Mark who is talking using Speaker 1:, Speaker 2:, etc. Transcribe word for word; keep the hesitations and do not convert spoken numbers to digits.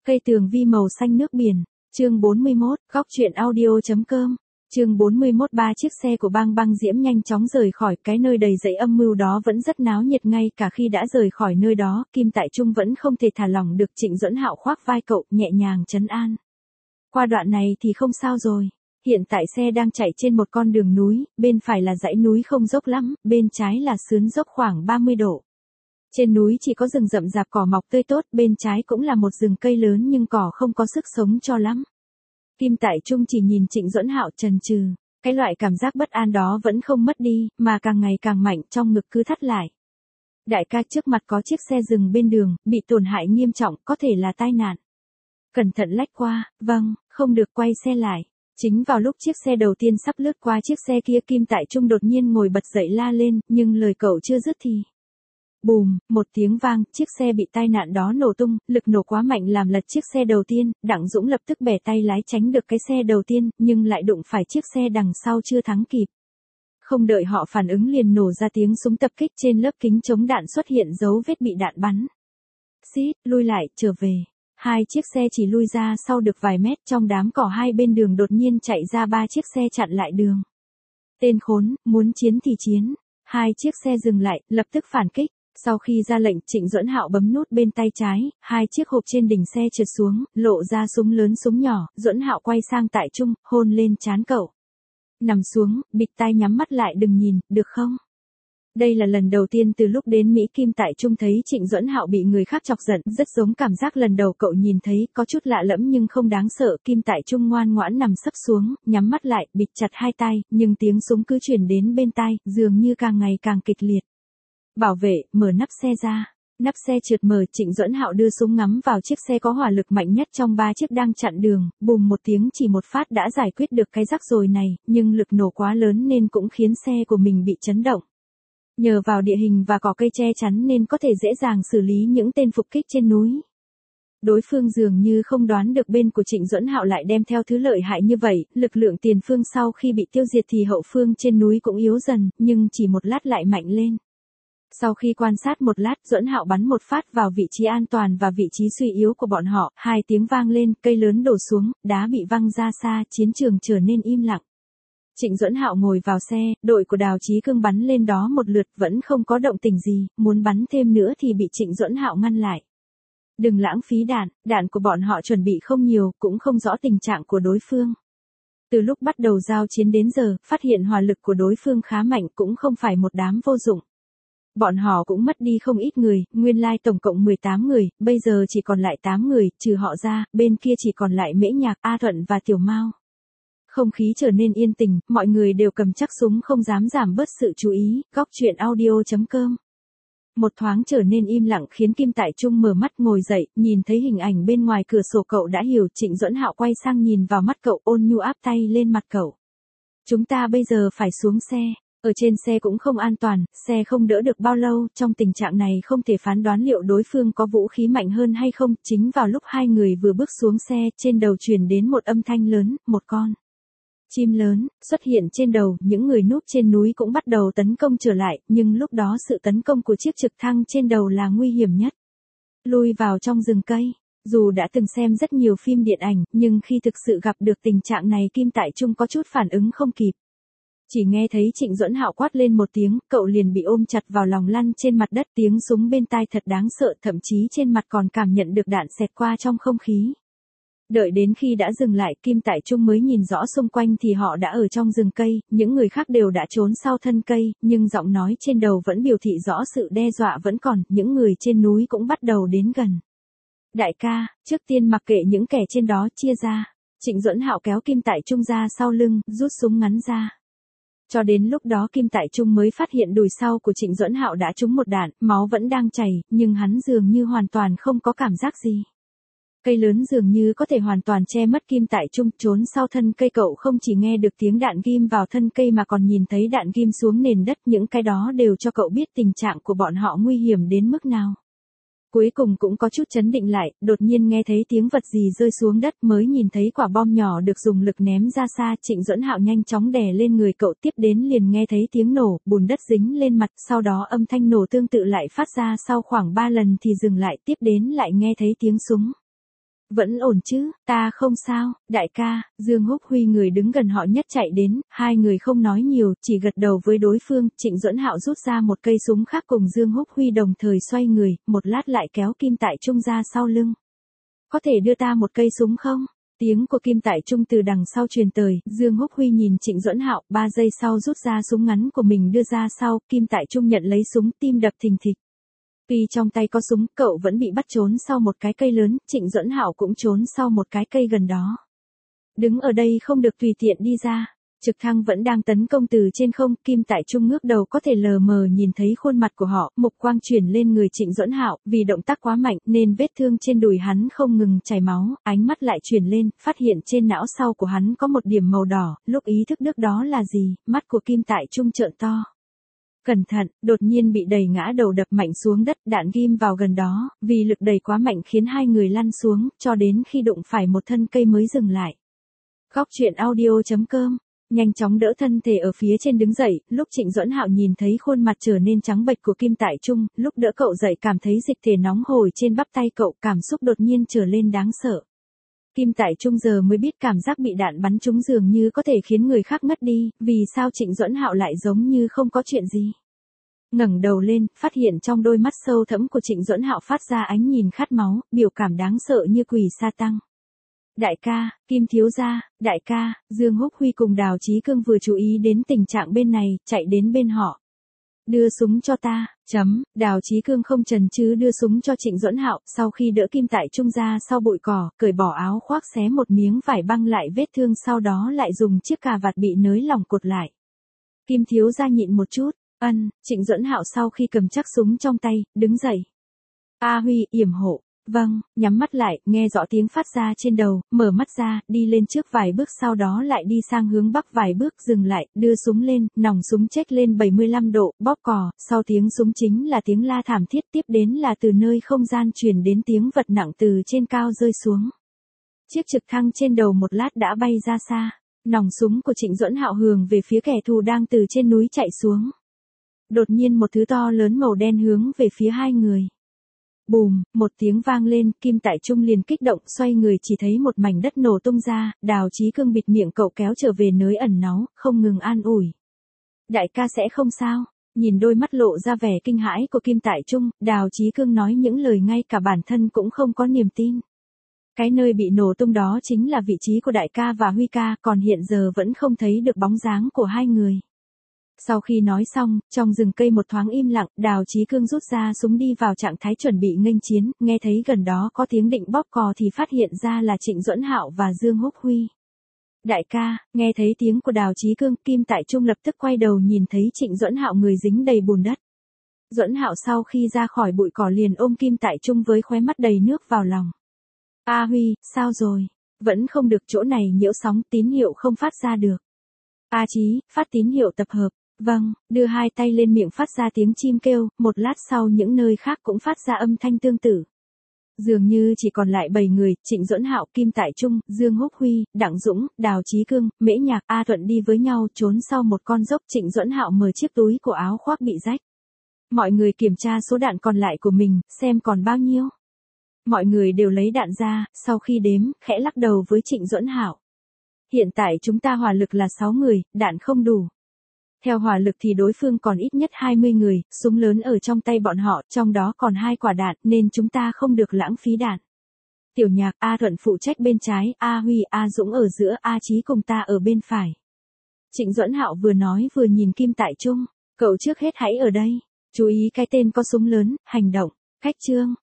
Speaker 1: Cây tường vi màu xanh nước biển, chương bốn mươi mốt, góc truyện audio.com, chương bốn mươi mốt. Ba chiếc xe của Bang Băng Diễm nhanh chóng rời khỏi cái nơi đầy dẫy âm mưu đó, vẫn rất náo nhiệt. Ngay cả khi đã rời khỏi nơi đó, Kim Tại Trung vẫn không thể thả lỏng được. Trịnh Duẫn Hạo khoác vai cậu, nhẹ nhàng trấn an. Qua đoạn này thì không sao rồi. Hiện tại xe đang chạy trên một con đường núi, bên phải là dãy núi không dốc lắm, bên trái là sườn dốc khoảng ba mươi độ. Trên núi chỉ có rừng rậm rạp cỏ mọc tươi tốt, bên trái cũng là một rừng cây lớn nhưng cỏ không có sức sống cho lắm. Kim Tại Trung chỉ nhìn Trịnh Duẫn Hạo chần chừ, cái loại cảm giác bất an đó vẫn không mất đi, mà càng ngày càng mạnh, trong ngực cứ thắt lại. Đại ca, trước mặt có chiếc xe dừng bên đường, bị tổn hại nghiêm trọng, có thể là tai nạn. Cẩn thận lách qua. Vâng, không được, quay xe lại. Chính vào lúc chiếc xe đầu tiên sắp lướt qua chiếc xe kia, Kim Tại Trung đột nhiên ngồi bật dậy la lên, nhưng lời cậu chưa dứt thì bùm, một tiếng vang, chiếc xe bị tai nạn đó nổ tung, lực nổ quá mạnh làm lật chiếc xe đầu tiên. Đặng Dũng lập tức bẻ tay lái tránh được cái xe đầu tiên, nhưng lại đụng phải chiếc xe đằng sau chưa thắng kịp. Không đợi họ phản ứng liền nổ ra tiếng súng tập kích, trên lớp kính chống đạn xuất hiện dấu vết bị đạn bắn. Xít, lui lại, trở về. Hai chiếc xe chỉ lui ra sau được vài mét, trong đám cỏ hai bên đường đột nhiên chạy ra ba chiếc xe chặn lại đường. Tên khốn, muốn chiến thì chiến. Hai chiếc xe dừng lại, lập tức phản kích. Sau khi ra lệnh, Trịnh Duẫn Hạo bấm nút bên tay trái, hai chiếc hộp trên đỉnh xe trượt xuống, lộ ra súng lớn súng nhỏ. Duẫn Hạo quay sang Tại Trung, hôn lên trán cậu. Nằm xuống, bịt tai nhắm mắt lại, đừng nhìn, được không? Đây là lần đầu tiên từ lúc đến Mỹ Kim Tại Trung thấy Trịnh Duẫn Hạo bị người khác chọc giận, rất giống cảm giác lần đầu cậu nhìn thấy, có chút lạ lẫm nhưng không đáng sợ. Kim Tại Trung ngoan ngoãn nằm sấp xuống, nhắm mắt lại, bịt chặt hai tai, nhưng tiếng súng cứ truyền đến bên tai, dường như càng ngày càng kịch liệt. Bảo vệ, mở nắp xe ra. Nắp xe trượt mở, Trịnh Duẫn Hạo đưa súng ngắm vào chiếc xe có hỏa lực mạnh nhất trong ba chiếc đang chặn đường, bùm một tiếng, chỉ một phát đã giải quyết được cái rắc rối này, nhưng lực nổ quá lớn nên cũng khiến xe của mình bị chấn động. Nhờ vào địa hình và cỏ cây che chắn nên có thể dễ dàng xử lý những tên phục kích trên núi. Đối phương dường như không đoán được bên của Trịnh Duẫn Hạo lại đem theo thứ lợi hại như vậy, lực lượng tiền phương sau khi bị tiêu diệt thì hậu phương trên núi cũng yếu dần, nhưng chỉ một lát lại mạnh lên. Sau khi quan sát một lát, Duẫn Hạo bắn một phát vào vị trí an toàn và vị trí suy yếu của bọn họ, hai tiếng vang lên, cây lớn đổ xuống, đá bị văng ra xa, chiến trường trở nên im lặng. Trịnh Duẫn Hạo ngồi vào xe, đội của Đào Chí Cương bắn lên đó một lượt, vẫn không có động tĩnh gì, muốn bắn thêm nữa thì bị Trịnh Duẫn Hạo ngăn lại. Đừng lãng phí đạn, đạn của bọn họ chuẩn bị không nhiều, cũng không rõ tình trạng của đối phương. Từ lúc bắt đầu giao chiến đến giờ, phát hiện hỏa lực của đối phương khá mạnh, cũng không phải một đám vô dụng. Bọn họ cũng mất đi không ít người, nguyên lai tổng cộng mười tám người, bây giờ chỉ còn lại tám người, trừ họ ra, bên kia chỉ còn lại Mễ Nhạc, A Thuận và Tiểu Mao. Không khí trở nên yên tĩnh, mọi người đều cầm chắc súng, không dám giảm bớt sự chú ý. Góc truyện audio.com. Một thoáng trở nên im lặng khiến Kim Tại Trung mở mắt ngồi dậy, nhìn thấy hình ảnh bên ngoài cửa sổ cậu đã hiểu. Trịnh Duẫn Hạo quay sang nhìn vào mắt cậu, ôn nhu áp tay lên mặt cậu. Chúng ta bây giờ phải xuống xe. Ở trên xe cũng không an toàn, xe không đỡ được bao lâu, trong tình trạng này không thể phán đoán liệu đối phương có vũ khí mạnh hơn hay không. Chính vào lúc hai người vừa bước xuống xe, trên đầu truyền đến một âm thanh lớn, một con chim lớn xuất hiện trên đầu. Những người núp trên núi cũng bắt đầu tấn công trở lại, nhưng lúc đó sự tấn công của chiếc trực thăng trên đầu là nguy hiểm nhất. Lui vào trong rừng cây. Dù đã từng xem rất nhiều phim điện ảnh, nhưng khi thực sự gặp được tình trạng này, Kim Tại Trung có chút phản ứng không kịp. Chỉ nghe thấy Trịnh Duẫn Hạo quát lên một tiếng, cậu liền bị ôm chặt vào lòng lăn trên mặt đất. Tiếng súng bên tai thật đáng sợ, thậm chí trên mặt còn cảm nhận được đạn xẹt qua trong không khí. Đợi đến khi đã dừng lại, Kim Tại Trung mới nhìn rõ xung quanh thì họ đã ở trong rừng cây, những người khác đều đã trốn sau thân cây, nhưng giọng nói trên đầu vẫn biểu thị rõ sự đe dọa vẫn còn, những người trên núi cũng bắt đầu đến gần. Đại ca, trước tiên mặc kệ những kẻ trên đó, chia ra. Trịnh Duẫn Hạo kéo Kim Tại Trung ra sau lưng, rút súng ngắn ra. Cho đến lúc đó Kim Tại Trung mới phát hiện đùi sau của Trịnh Duẫn Hạo đã trúng một đạn, máu vẫn đang chảy, nhưng hắn dường như hoàn toàn không có cảm giác gì. Cây lớn dường như có thể hoàn toàn che mất Kim Tại Trung, trốn sau thân cây cậu không chỉ nghe được tiếng đạn ghim vào thân cây mà còn nhìn thấy đạn ghim xuống nền đất, những cái đó đều cho cậu biết tình trạng của bọn họ nguy hiểm đến mức nào. Cuối cùng cũng có chút chấn định lại, đột nhiên nghe thấy tiếng vật gì rơi xuống đất, mới nhìn thấy quả bom nhỏ được dùng lực ném ra xa. Trịnh Duẫn Hạo nhanh chóng đè lên người cậu, tiếp đến liền nghe thấy tiếng nổ, bùn đất dính lên mặt, sau đó âm thanh nổ tương tự lại phát ra sau khoảng ba lần thì dừng lại, tiếp đến lại nghe thấy tiếng súng. Vẫn ổn chứ, ta không sao, đại ca. Dương Húc Huy người đứng gần họ nhất chạy đến, hai người không nói nhiều, chỉ gật đầu với đối phương. Trịnh Duẫn Hạo rút ra một cây súng khác cùng Dương Húc Huy đồng thời xoay người, một lát lại kéo Kim Tại Trung ra sau lưng. Có thể đưa ta một cây súng không? Tiếng của Kim Tại Trung từ đằng sau truyền tới, Dương Húc Huy nhìn Trịnh Duẫn Hạo, ba giây sau rút ra súng ngắn của mình đưa ra sau, Kim Tại Trung nhận lấy súng, tim đập thình thịch. Tuy trong tay có súng, cậu vẫn bị bắt trốn sau một cái cây lớn, Trịnh Duẫn Hạo cũng trốn sau một cái cây gần đó. Đứng ở đây không được tùy tiện đi ra. Trực thăng vẫn đang tấn công từ trên không, Kim Tại Trung ngước đầu có thể lờ mờ nhìn thấy khuôn mặt của họ, mục quang chuyển lên người Trịnh Duẫn Hạo, vì động tác quá mạnh nên vết thương trên đùi hắn không ngừng chảy máu, ánh mắt lại chuyển lên, phát hiện trên não sau của hắn có một điểm màu đỏ, lúc ý thức được đó là gì, mắt của Kim Tại Trung trợn to. Cẩn thận, đột nhiên bị đẩy ngã đầu đập mạnh xuống đất, đạn ghim vào gần đó, vì lực đẩy quá mạnh khiến hai người lăn xuống, cho đến khi đụng phải một thân cây mới dừng lại. Góc truyện audio chấm com nhanh chóng đỡ thân thể ở phía trên đứng dậy, lúc Trịnh Duẫn Hạo nhìn thấy khuôn mặt trở nên trắng bệch của Kim Tại Trung, lúc đỡ cậu dậy cảm thấy dịch thể nóng hổi trên bắp tay cậu, cảm xúc đột nhiên trở lên đáng sợ. Kim Tại Trung giờ mới biết cảm giác bị đạn bắn trúng dường như có thể khiến người khác ngất đi, vì sao Trịnh Duẫn Hạo lại giống như không có chuyện gì. Ngẩng đầu lên, phát hiện trong đôi mắt sâu thẫm của Trịnh Duẫn Hạo phát ra ánh nhìn khát máu, biểu cảm đáng sợ như quỷ sa tăng. Đại ca, Kim thiếu gia, đại ca. Dương Húc Huy cùng Đào Chí Cương vừa chú ý đến tình trạng bên này, chạy đến bên họ. Đưa súng cho ta, chấm, Đào Chí Cương không chần chừ đưa súng cho Trịnh Duẫn Hạo, sau khi đỡ Kim Tại Trung ra sau bụi cỏ, cởi bỏ áo khoác xé một miếng vải băng lại vết thương, sau đó lại dùng chiếc cà vạt bị nới lỏng cột lại. Kim thiếu gia nhịn một chút, ân, Trịnh Duẫn Hạo sau khi cầm chắc súng trong tay, đứng dậy. A Huy, yểm hộ. Vâng, nhắm mắt lại, nghe rõ tiếng phát ra trên đầu, mở mắt ra, đi lên trước vài bước, sau đó lại đi sang hướng bắc vài bước, dừng lại, đưa súng lên, nòng súng chếch lên bảy mươi lăm độ, bóp cò, sau tiếng súng chính là tiếng la thảm thiết, tiếp đến là từ nơi không gian truyền đến tiếng vật nặng từ trên cao rơi xuống. Chiếc trực thăng trên đầu một lát đã bay ra xa, nòng súng của Trịnh Duẫn Hạo hướng về phía kẻ thù đang từ trên núi chạy xuống. Đột nhiên một thứ to lớn màu đen hướng về phía hai người. Bùm, một tiếng vang lên, Kim Tại Trung liền kích động, xoay người chỉ thấy một mảnh đất nổ tung ra, Đào Chí Cương bịt miệng cậu kéo trở về nơi ẩn náu, không ngừng an ủi. Đại ca sẽ không sao. Nhìn đôi mắt lộ ra vẻ kinh hãi của Kim Tại Trung, Đào Chí Cương nói những lời ngay cả bản thân cũng không có niềm tin. Cái nơi bị nổ tung đó chính là vị trí của đại ca và Huy ca, còn hiện giờ vẫn không thấy được bóng dáng của hai người. Sau khi nói xong, trong rừng cây một thoáng im lặng, Đào Chí Cương rút ra súng đi vào trạng thái chuẩn bị nghênh chiến, nghe thấy gần đó có tiếng định bóp cò thì phát hiện ra là Trịnh Duẫn Hạo và Dương Húc Huy. Đại ca, nghe thấy tiếng của Đào Chí Cương, Kim Tại Trung lập tức quay đầu nhìn thấy Trịnh Duẫn Hạo người dính đầy bùn đất. Duẫn Hạo sau khi ra khỏi bụi cỏ liền ôm Kim Tại Trung với khóe mắt đầy nước vào lòng. A Huy, sao rồi? Vẫn không được, chỗ này nhiễu sóng, tín hiệu không phát ra được. A Chí, phát tín hiệu tập hợp. Vâng, đưa hai tay lên miệng phát ra tiếng chim kêu, một lát sau những nơi khác cũng phát ra âm thanh tương tự. Dường như chỉ còn lại bảy người, Trịnh Duẫn Hạo, Kim Tại Trung, Dương Húc Huy, Đặng Dũng, Đào Chí Cương, Mễ Nhạc, A Thuận đi với nhau trốn sau một con dốc. Trịnh Duẫn Hạo mở chiếc túi của áo khoác bị rách. Mọi người kiểm tra số đạn còn lại của mình, xem còn bao nhiêu. Mọi người đều lấy đạn ra, sau khi đếm, khẽ lắc đầu với Trịnh Duẫn Hạo. Hiện tại chúng ta hỏa lực là sáu người, đạn không đủ. Theo hỏa lực thì đối phương còn ít nhất hai mươi người, súng lớn ở trong tay bọn họ, trong đó còn hai quả đạn, nên chúng ta không được lãng phí đạn. Tiểu Nhạc, A Thuận phụ trách bên trái, A Huy, A Dũng ở giữa, A Chí cùng ta ở bên phải. Trịnh Duẫn Hạo vừa nói vừa nhìn Kim Tại Trung, cậu trước hết hãy ở đây, chú ý cái tên có súng lớn, hành động, cách chương.